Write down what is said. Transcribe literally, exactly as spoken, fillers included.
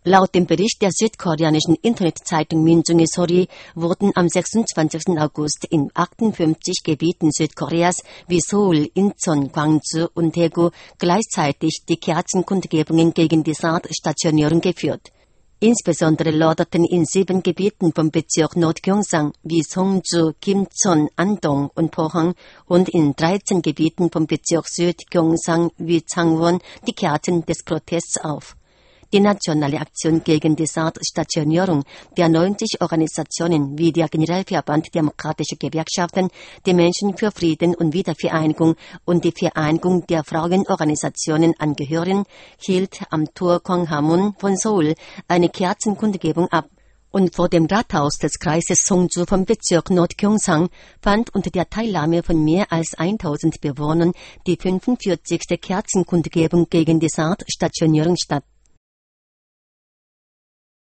Laut dem Bericht der südkoreanischen Internetzeitung Minjung의 So리 wurden am sechsundzwanzigsten August in achtundfünfzig Gebieten Südkoreas wie Seoul, Incheon, Gwangju und Daegu gleichzeitig die Kerzenkundgebungen gegen die Saat-Stationierung geführt. Insbesondere loderten in sieben Gebieten vom Bezirk Nordgyeongsang wie Songju, Kimcheon, Andong und Pohang und in dreizehn Gebieten vom Bezirk Südgyeongsang wie Changwon die Kerzen des Protests auf. Die nationale Aktion gegen die Saat-Stationierung der neunzig Organisationen wie der Generalverband Demokratische Gewerkschaften, die Menschen für Frieden und Wiedervereinigung und die Vereinigung der Frauenorganisationen angehören, hielt am Tor Gwanghwamun von Seoul eine Kerzenkundgebung ab. Und vor dem Rathaus des Kreises Songju vom Bezirk Nordgyeongsang fand unter der Teilnahme von mehr als tausend Bewohnern die fünfundvierzigste Kerzenkundgebung gegen die Saat-Stationierung statt.